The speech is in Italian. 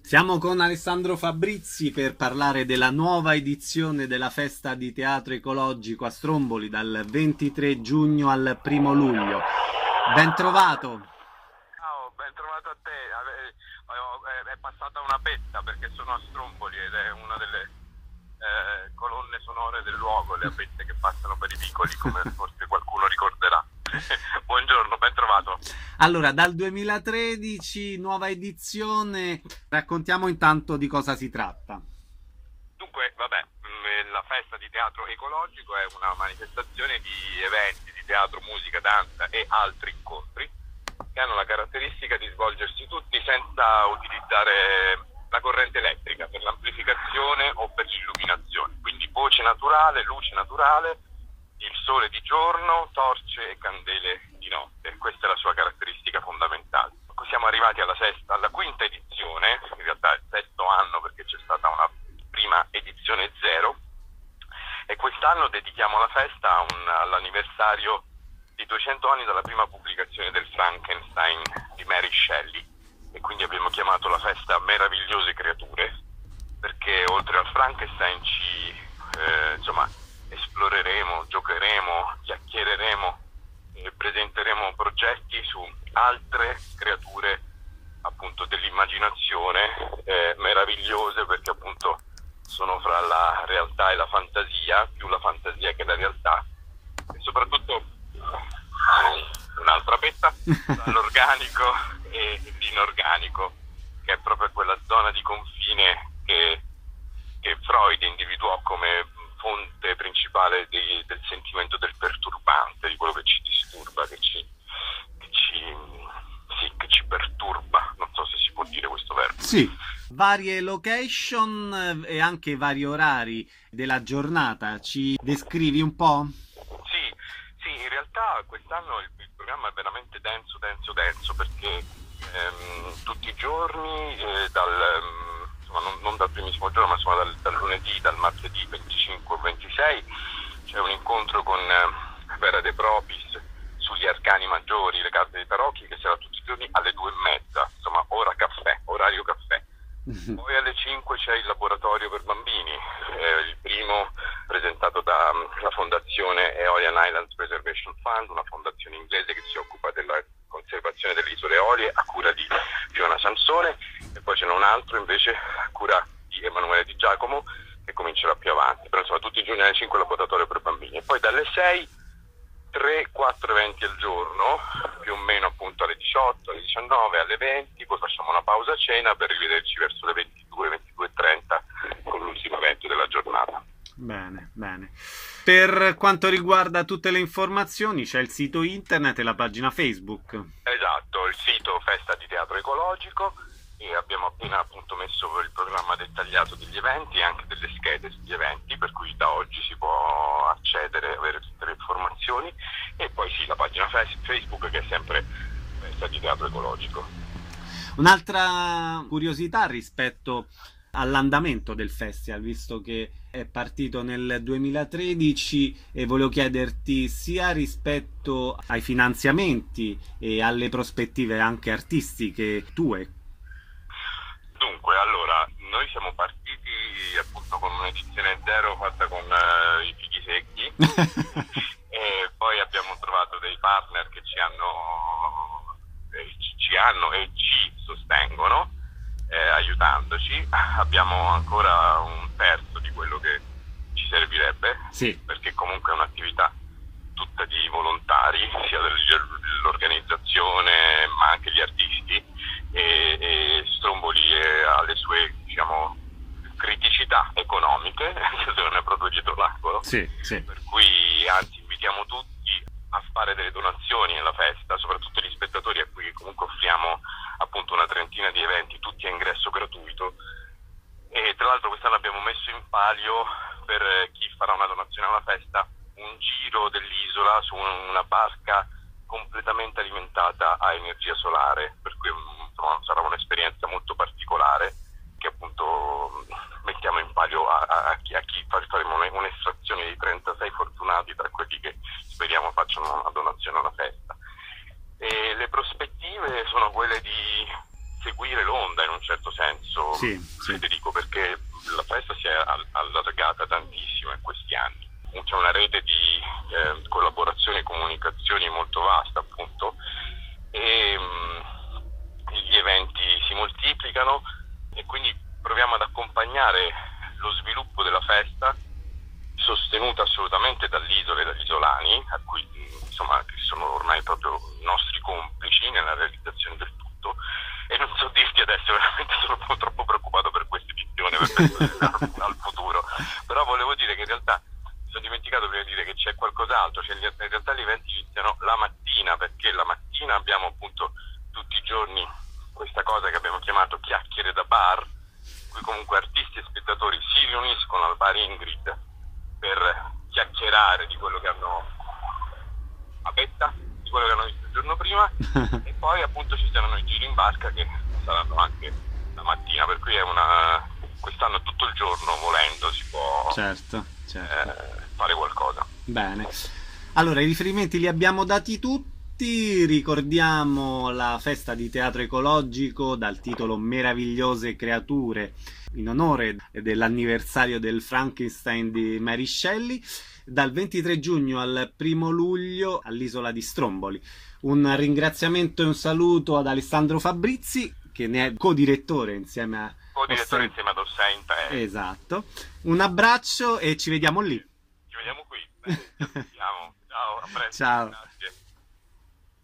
Siamo con Alessandro Fabrizi per parlare della nuova edizione della Festa di Teatro Ecologico a Stromboli dal 23 giugno al 1 luglio. Ben trovato. Ciao, ben trovato a te. È passata una betta perché sono a Stromboli ed è una delle colonne sonore del luogo, le abette che passano per i vicoli, come forse qualcuno ricorderà. Buongiorno, ben trovato. Allora, dal 2013, nuova edizione, raccontiamo intanto di cosa si tratta. Dunque, la Festa di Teatro Ecologico è una manifestazione di eventi di teatro, musica, danza e altri incontri che hanno la caratteristica di svolgersi tutti senza utilizzare la corrente elettrica per l'amplificazione o per l'illuminazione. Quindi voce naturale, luce naturale, il sole di giorno, torce e candele di notte. Questa è la sua caratteristica fondamentale. Siamo arrivati alla quinta edizione, in realtà il sesto anno perché c'è stata una prima edizione zero, e quest'anno dedichiamo la festa all'anniversario di 200 anni dalla prima pubblicazione del Frankenstein di Mary Shelley, e quindi abbiamo chiamato la festa Meravigliose Creature, perché oltre al Frankenstein esploreremo, giocheremo, chiacchiereremo e presenteremo progetti su altre creature appunto dell'immaginazione, meravigliose perché appunto sono fra la realtà e la fantasia, più la fantasia che la realtà, e soprattutto un'altra petta tra l'organico e l'inorganico, che è proprio quella zona di confine che Freud individuò come fonte principale del sentimento del perturbante, di quello che ci disturba, che ci perturba. Non so se si può dire questo verbo. Sì, varie location e anche vari orari della giornata. Ci descrivi un po'? Sì, in realtà quest'anno il programma è veramente denso perché tutti i giorni, non dal primissimo giorno, ma insomma dal lunedì, dal martedì 25 o 26, c'è un incontro con Vera De Propis sugli arcani maggiori, le carte dei tarocchi, che sarà tutti i giorni alle 2:30, insomma orario caffè. Poi alle 5 c'è il laboratorio per bambini, il primo presentato dalla fondazione Aeolian Islands Preservation Fund, una fondazione inglese che si occupa della conservazione delle isole Eolie a cura di Fiona Sansone, e poi ce n'è un altro invece a cura di Emanuele Di Giacomo che comincerà più avanti, però insomma tutti i giorni alle 5 il laboratorio per bambini, e poi dalle 6 3-4 eventi al giorno, più o meno appunto alle 18, alle 19, alle 20, poi facciamo una pausa cena per rivederci verso le 22-22:30 con l'ultimo evento della giornata. Bene. Per quanto riguarda tutte le informazioni, c'è il sito internet e la pagina Facebook. Esatto, il sito Festa di Teatro Ecologico, e abbiamo appena appunto messo il programma dettagliato degli eventi e anche delle schede sugli eventi, per cui da oggi si può accedere e avere tutte le informazioni, e poi sì, la pagina Facebook che è sempre Festa di Teatro Ecologico. Un'altra curiosità rispetto all'andamento del festival, visto che è partito nel 2013, e volevo chiederti sia rispetto ai finanziamenti e alle prospettive anche artistiche tue. Dunque, allora, noi siamo partiti appunto con un'edizione zero fatta con i fichi secchi e poi abbiamo trovato dei partner che ci hanno e ci sostengono, aiutandoci. Abbiamo ancora un terzo di quello che ci servirebbe, Sì. perché comunque è un'attività tutta di volontari, sia dell'organizzazione ma anche gli artisti, e Stromboli ha le sue, criticità economiche, non è proprio dietro l'angolo. Sì. Per cui anzi invitiamo tutti a fare delle donazioni alla festa, soprattutto gli spettatori, a cui comunque offriamo appunto una trentina di eventi, tutti a ingresso gratuito. E tra l'altro quest'anno abbiamo messo in palio, per chi farà una donazione alla festa, un giro dell'isola su una barca completamente alimentata a energia solare, per cui sarà un'esperienza molto particolare che appunto mettiamo in palio a chi faremo un'estrazione di 36 fortunati tra quelli che speriamo facciano una donazione alla festa. E le prospettive sono quelle di seguire l'onda in un certo senso, Sì, sì. Federico, perché la festa si è allargata tantissimo in questi anni. C'è una rete di collaborazioni e comunicazioni molto vasta, appunto, e gli eventi si moltiplicano e quindi proviamo ad accompagnare lo sviluppo della festa, sostenuta assolutamente dall'isola e dagli isolani, a cui insomma che sono ormai proprio nostri complici nella realizzazione del tutto. E non so dirti adesso, veramente sono un po' troppo preoccupato per questa edizione, al futuro, però volevo dire che in realtà mi sono dimenticato prima di dire che c'è qualcos'altro, cioè in realtà gli eventi iniziano la mattina, perché la mattina abbiamo appunto tutti i giorni questa cosa che abbiamo chiamato chiacchiere da bar, in cui comunque artisti e spettatori si riuniscono al bar Ingrid per chiacchierare di quello che hanno a Petta, di quello che hanno visto il giorno prima e poi appunto ci saranno i giri in barca che saranno anche la mattina, per cui è quest'anno tutto il giorno, volendo, si può certo. fare qualcosa. Bene, allora i riferimenti li abbiamo dati tutti, ricordiamo la festa di teatro ecologico dal titolo Meravigliose creature in onore dell'anniversario del Frankenstein di Mary Shelley, dal 23 giugno al 1 luglio all'isola di Stromboli. Un ringraziamento e un saluto ad Alessandro Fabrizi, che ne è co-direttore insieme a Co-direttore insieme ad Ossenta. Esatto. Un abbraccio e ci vediamo lì. Ci vediamo qui. Ciao, a presto. Ciao. Grazie.